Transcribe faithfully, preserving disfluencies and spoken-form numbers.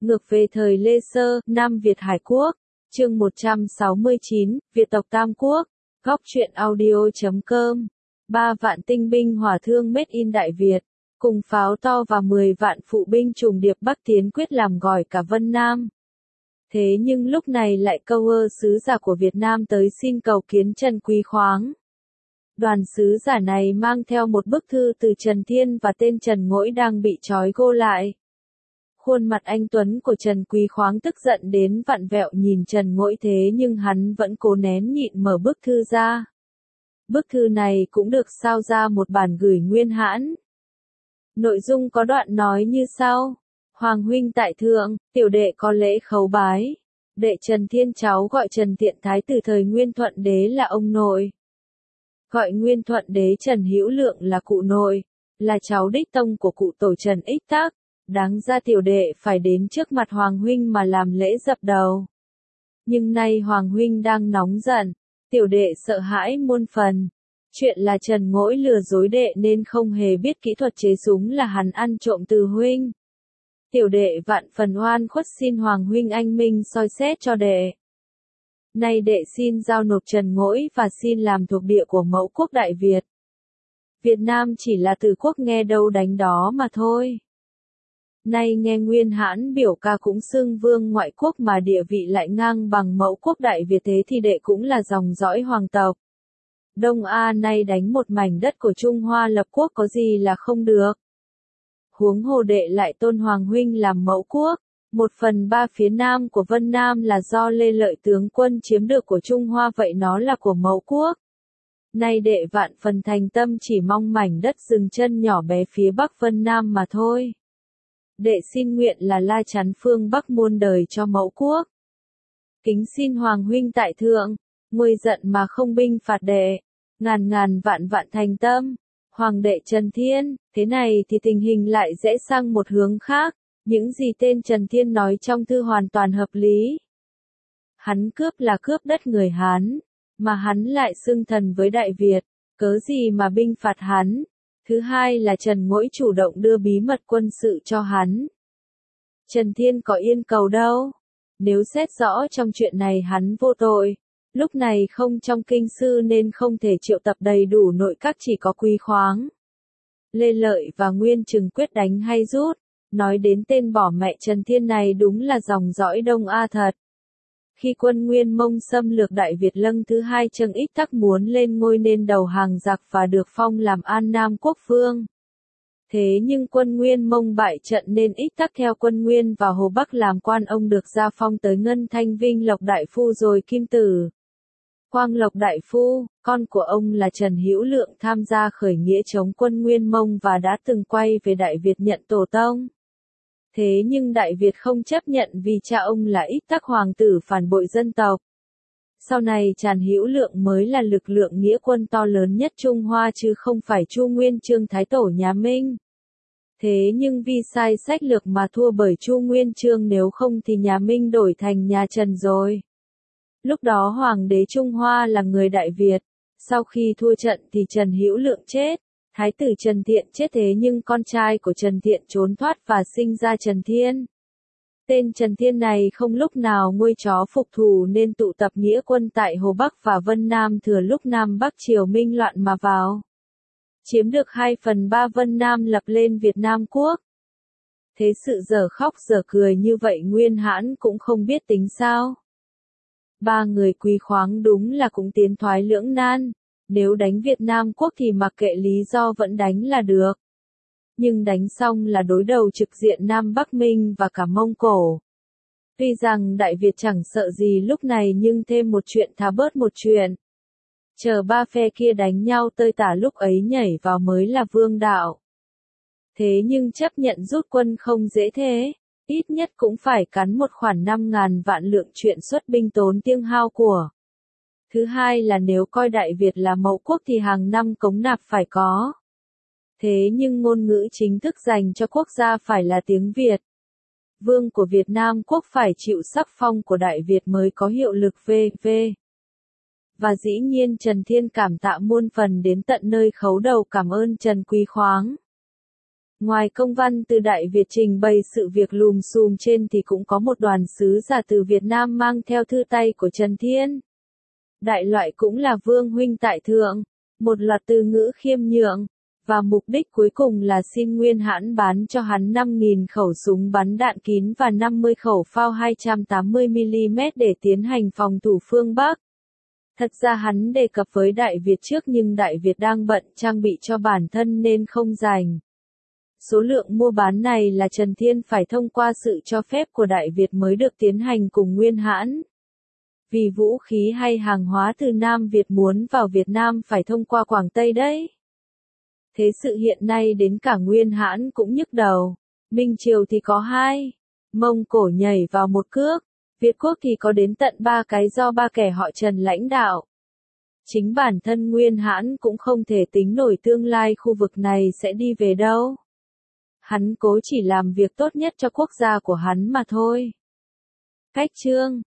Ngược về thời Lê Sơ, Nam Việt Hải Quốc, chương một trăm sáu mươi chín, Việt tộc Tam Quốc, góc truyện audio chấm com. Ba vạn tinh binh hỏa thương made in Đại Việt, cùng pháo to và mười vạn phụ binh trùng điệp bắc tiến quyết làm gỏi cả Vân Nam. Thế nhưng lúc này lại câu ơ sứ giả của Việt Nam tới xin cầu kiến Trần Quý Khoáng. Đoàn sứ giả này mang theo một bức thư từ Trần Thiên và tên Trần Ngỗi đang bị trói gô lại. Khuôn mặt anh Tuấn của Trần Quý Khoáng tức giận đến vặn vẹo nhìn Trần Ngỗi, thế nhưng hắn vẫn cố nén nhịn mở bức thư ra. Bức thư này cũng được sao ra một bản gửi Nguyên Hãn. Nội dung có đoạn nói như sau: Hoàng huynh tại thượng, tiểu đệ có lễ khấu bái. Đệ Trần Thiên cháu gọi Trần Tiện Thái từ thời Nguyên Thuận Đế là ông nội. Gọi Nguyên Thuận Đế Trần Hữu Lượng là cụ nội, là cháu đích tông của cụ tổ Trần Ích Tắc. Đáng ra tiểu đệ phải đến trước mặt Hoàng huynh mà làm lễ dập đầu. Nhưng nay Hoàng huynh đang nóng giận, tiểu đệ sợ hãi muôn phần. Chuyện là Trần Ngỗi lừa dối đệ nên không hề biết kỹ thuật chế súng là hắn ăn trộm từ huynh. Tiểu đệ vạn phần oan khuất, xin Hoàng huynh anh minh soi xét cho đệ. Nay đệ xin giao nộp Trần Ngỗi và xin làm thuộc địa của mẫu quốc Đại Việt. Việt Nam chỉ là từ quốc nghe đâu đánh đó mà thôi. Nay nghe Nguyên Hãn biểu ca cũng xưng vương ngoại quốc mà địa vị lại ngang bằng mẫu quốc Đại Việt, thế thì đệ cũng là dòng dõi hoàng tộc. Đông A nay đánh một mảnh đất của Trung Hoa lập quốc có gì là không được. Huống hồ đệ lại tôn Hoàng huynh làm mẫu quốc, một phần ba phía nam của Vân Nam là do Lê Lợi tướng quân chiếm được của Trung Hoa, vậy nó là của mẫu quốc. Nay đệ vạn phần thành tâm chỉ mong mảnh đất dừng chân nhỏ bé phía bắc Vân Nam mà thôi. Đệ xin nguyện là la chắn phương Bắc muôn đời cho mẫu quốc. Kính xin Hoàng huynh tại thượng, nguôi giận mà không binh phạt đệ, ngàn ngàn vạn vạn thành tâm. Hoàng đệ Trần Thiên, thế này thì tình hình lại rẽ sang một hướng khác, những gì tên Trần Thiên nói trong thư hoàn toàn hợp lý. Hắn cướp là cướp đất người Hán, mà hắn lại xưng thần với Đại Việt, cớ gì mà binh phạt hắn. Thứ hai là Trần Ngỗi chủ động đưa bí mật quân sự cho hắn. Trần Thiên có yên cầu đâu. Nếu xét rõ trong chuyện này hắn vô tội, lúc này không trong kinh sư nên không thể triệu tập đầy đủ nội các, chỉ có Quý Khoáng, Lê Lợi và Nguyên Trừng quyết đánh hay rút. Nói đến tên bỏ mẹ Trần Thiên này đúng là dòng dõi Đông A thật. Khi quân Nguyên Mông xâm lược Đại Việt Lâng thứ hai, Trần Ích Tắc muốn lên ngôi nên đầu hàng giặc và được phong làm An Nam quốc vương. Thế nhưng quân Nguyên Mông bại trận nên Ích Tắc theo quân Nguyên vào Hồ Bắc làm quan, ông được gia phong tới Ngân Thanh Vinh Lộc Đại Phu rồi Kim Tử. Quang Lộc Đại Phu, con của ông là Trần Hữu Lượng, tham gia khởi nghĩa chống quân Nguyên Mông và đã từng quay về Đại Việt nhận tổ tông. Thế nhưng Đại Việt không chấp nhận vì cha ông là Ích Tắc hoàng tử phản bội dân tộc. Sau này Trần Hữu Lượng mới là lực lượng nghĩa quân to lớn nhất Trung Hoa chứ không phải Chu Nguyên Chương Thái Tổ nhà Minh. Thế nhưng vì sai sách lược mà thua bởi Chu Nguyên Chương, nếu không thì nhà Minh đổi thành nhà Trần rồi. Lúc đó Hoàng đế Trung Hoa là người Đại Việt. Sau khi thua trận thì Trần Hữu Lượng chết. Thái tử Trần Thiện chết, thế nhưng con trai của Trần Thiện trốn thoát và sinh ra Trần Thiên. Tên Trần Thiên này không lúc nào nguôi chó phục thù nên tụ tập nghĩa quân tại Hồ Bắc và Vân Nam, thừa lúc Nam Bắc Triều Minh loạn mà vào. Chiếm được hai phần ba Vân Nam, lập lên Việt Nam quốc. Thế sự dở khóc dở cười như vậy Nguyên Hãn cũng không biết tính sao. Ba người Quý Khoáng đúng là cũng tiến thoái lưỡng nan. Nếu đánh Việt Nam quốc thì mặc kệ lý do vẫn đánh là được. Nhưng đánh xong là đối đầu trực diện Nam Bắc Minh và cả Mông Cổ. Tuy rằng Đại Việt chẳng sợ gì lúc này nhưng thêm một chuyện thà bớt một chuyện. Chờ ba phe kia đánh nhau tơi tả lúc ấy nhảy vào mới là vương đạo. Thế nhưng chấp nhận rút quân không dễ thế. Ít nhất cũng phải cắn một khoản năm ngàn vạn lượng, chuyện xuất binh tốn tiêu hao của. Thứ hai là nếu coi Đại Việt là mẫu quốc thì hàng năm cống nạp phải có. Thế nhưng ngôn ngữ chính thức dành cho quốc gia phải là tiếng Việt. Vương của Việt Nam quốc phải chịu sắc phong của Đại Việt mới có hiệu lực vê vê. Và dĩ nhiên Trần Thiên cảm tạ muôn phần, đến tận nơi khấu đầu cảm ơn Trần Quý Khoáng. Ngoài công văn từ Đại Việt trình bày sự việc lùm xùm trên thì cũng có một đoàn sứ giả từ Việt Nam mang theo thư tay của Trần Thiên. Đại loại cũng là Vương huynh tại thượng, một loạt từ ngữ khiêm nhượng, và mục đích cuối cùng là xin Nguyên Hãn bán cho hắn năm nghìn khẩu súng bắn đạn kín và năm mươi khẩu phao hai trăm tám mươi mi li mét để tiến hành phòng thủ phương Bắc. Thật ra hắn đề cập với Đại Việt trước nhưng Đại Việt đang bận trang bị cho bản thân nên không rành. Số lượng mua bán này là Trần Thiên phải thông qua sự cho phép của Đại Việt mới được tiến hành cùng Nguyên Hãn. Vì vũ khí hay hàng hóa từ Nam Việt muốn vào Việt Nam phải thông qua Quảng Tây đấy. Thế sự hiện nay đến cả Nguyên Hãn cũng nhức đầu. Minh Triều thì có hai. Mông Cổ nhảy vào một cước. Việt Quốc thì có đến tận ba cái do ba kẻ họ Trần lãnh đạo. Chính bản thân Nguyên Hãn cũng không thể tính nổi tương lai khu vực này sẽ đi về đâu. Hắn cố chỉ làm việc tốt nhất cho quốc gia của hắn mà thôi. Cách chương